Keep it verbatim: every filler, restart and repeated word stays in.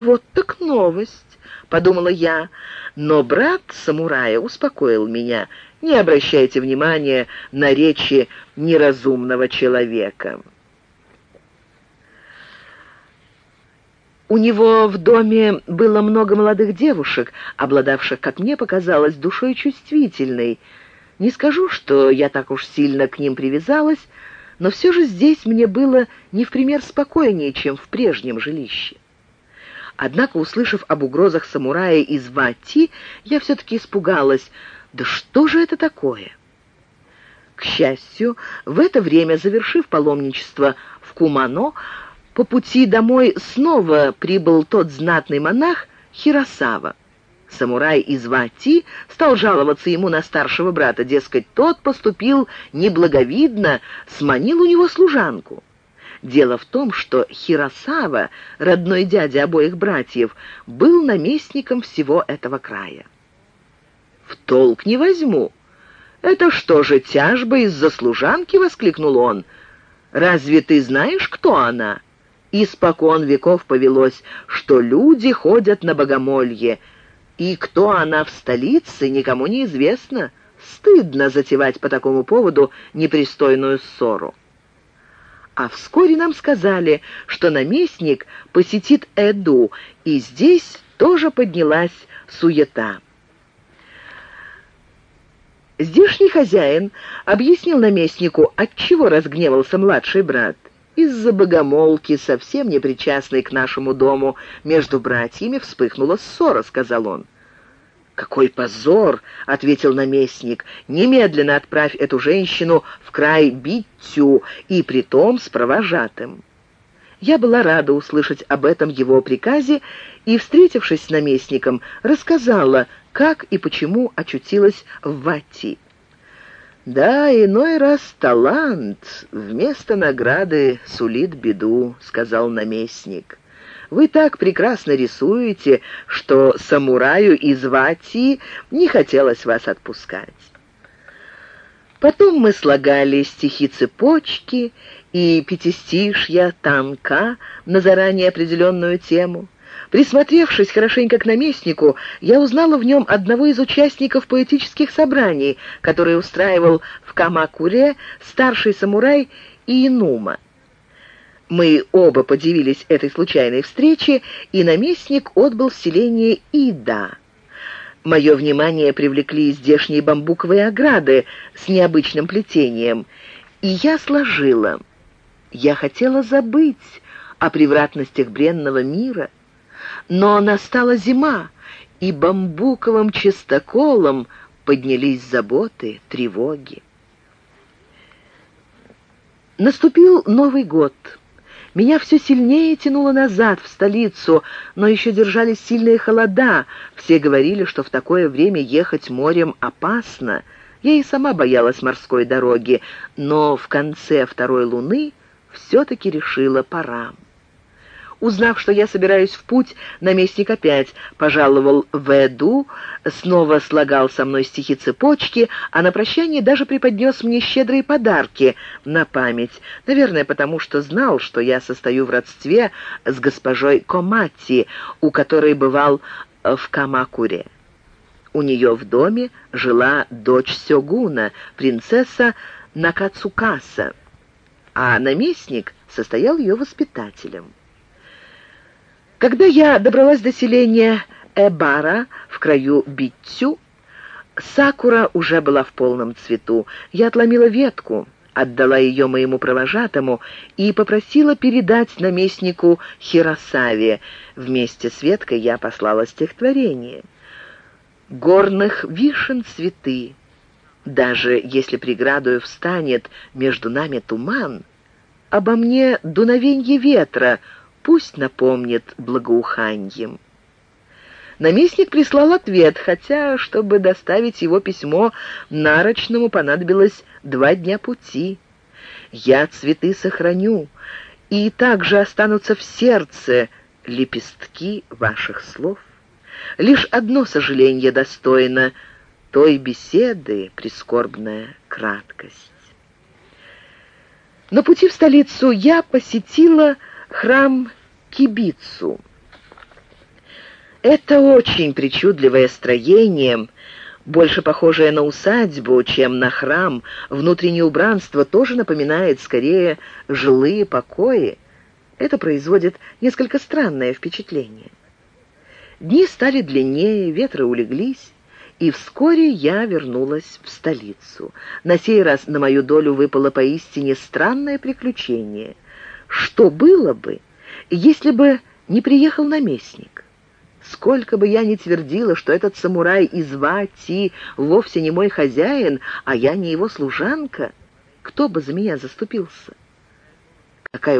«Вот так новость», — подумала я, но брат самурая успокоил меня: «Не обращайте внимания на речи неразумного человека». У него в доме было много молодых девушек, обладавших, как мне показалось, душой чувствительной. Не скажу, что я так уж сильно к ним привязалась, но все же здесь мне было не в пример спокойнее, чем в прежнем жилище. Однако, услышав об угрозах самурая из Вати, я все-таки испугалась. Да что же это такое? К счастью, в это время, завершив паломничество в Кумано, по пути домой снова прибыл тот знатный монах Хиросава. Самурай из Вати стал жаловаться ему на старшего брата, дескать, тот поступил неблаговидно, сманил у него служанку. Дело в том, что Хиросава, родной дядя обоих братьев, был наместником всего этого края. «В толк не возьму. Это что же, тяжба из-за служанки?» — воскликнул он. «Разве ты знаешь, кто она? Испокон веков повелось, что люди ходят на богомолье, и кто она в столице, никому не известно. Стыдно затевать по такому поводу непристойную ссору». А вскоре нам сказали, что наместник посетит Эду, и здесь тоже поднялась суета. Здешний хозяин объяснил наместнику, отчего разгневался младший брат. Из-за богомолки, совсем не причастной к нашему дому, между братьями вспыхнула ссора, сказал он. «Какой позор!» — ответил наместник. «Немедленно отправь эту женщину в край Биттю, и притом с провожатым». Я была рада услышать об этом его приказе и, встретившись с наместником, рассказала, как и почему очутилась в Вати. «Да, иной раз талант вместо награды сулит беду», — сказал наместник. «Вы так прекрасно рисуете, что самураю из Вати не хотелось вас отпускать». Потом мы слагали стихи-цепочки и пятистишья танка на заранее определенную тему. Присмотревшись хорошенько к наместнику, я узнала в нем одного из участников поэтических собраний, которые устраивал в Камакуре старший самурай Иинума. Мы оба подивились этой случайной встрече, и наместник отбыл в селение Ида. Мое внимание привлекли здешние бамбуковые ограды с необычным плетением, и я сложила. Я хотела забыть о превратностях бренного мира, но настала зима, и бамбуковым чистоколом поднялись заботы, тревоги. Наступил Новый год. Меня все сильнее тянуло назад, в столицу, но еще держались сильные холода. Все говорили, что в такое время ехать морем опасно. Я и сама боялась морской дороги, но в конце второй луны все-таки решила, пора. Узнав, что я собираюсь в путь, наместник опять пожаловал в Эду, снова слагал со мной стихи-цепочки, а на прощание даже преподнес мне щедрые подарки на память, наверное, потому что знал, что я состою в родстве с госпожой Комати, у которой бывал в Камакуре. У нее в доме жила дочь сёгуна, принцесса Накацукаса, а наместник состоял ее воспитателем. Когда я добралась до селения Эбара в краю Биттю, сакура уже была в полном цвету. Я отломила ветку, отдала ее моему провожатому и попросила передать наместнику Хиросаве. Вместе с веткой я послала стихотворение. «Горных вишен цветы, даже если преградою встанет между нами туман, обо мне дуновенье ветра пусть напомнит благоуханьем». Наместник прислал ответ, хотя, чтобы доставить его письмо нарочному, понадобилось два дня пути. «Я цветы сохраню, и также останутся в сердце лепестки ваших слов. Лишь одно сожаление достойно той беседы, прискорбная краткость». На пути в столицу я посетила храм Кибицу. Это очень причудливое строение, больше похожее на усадьбу, чем на храм. Внутреннее убранство тоже напоминает скорее жилые покои. Это производит несколько странное впечатление. Дни стали длиннее, ветры улеглись, и вскоре я вернулась в столицу. На сей раз на мою долю выпало поистине странное приключение. Что было бы, если бы не приехал наместник? Сколько бы я ни твердила, что этот самурай из Вати вовсе не мой хозяин, а я не его служанка, кто бы за меня заступился? Какая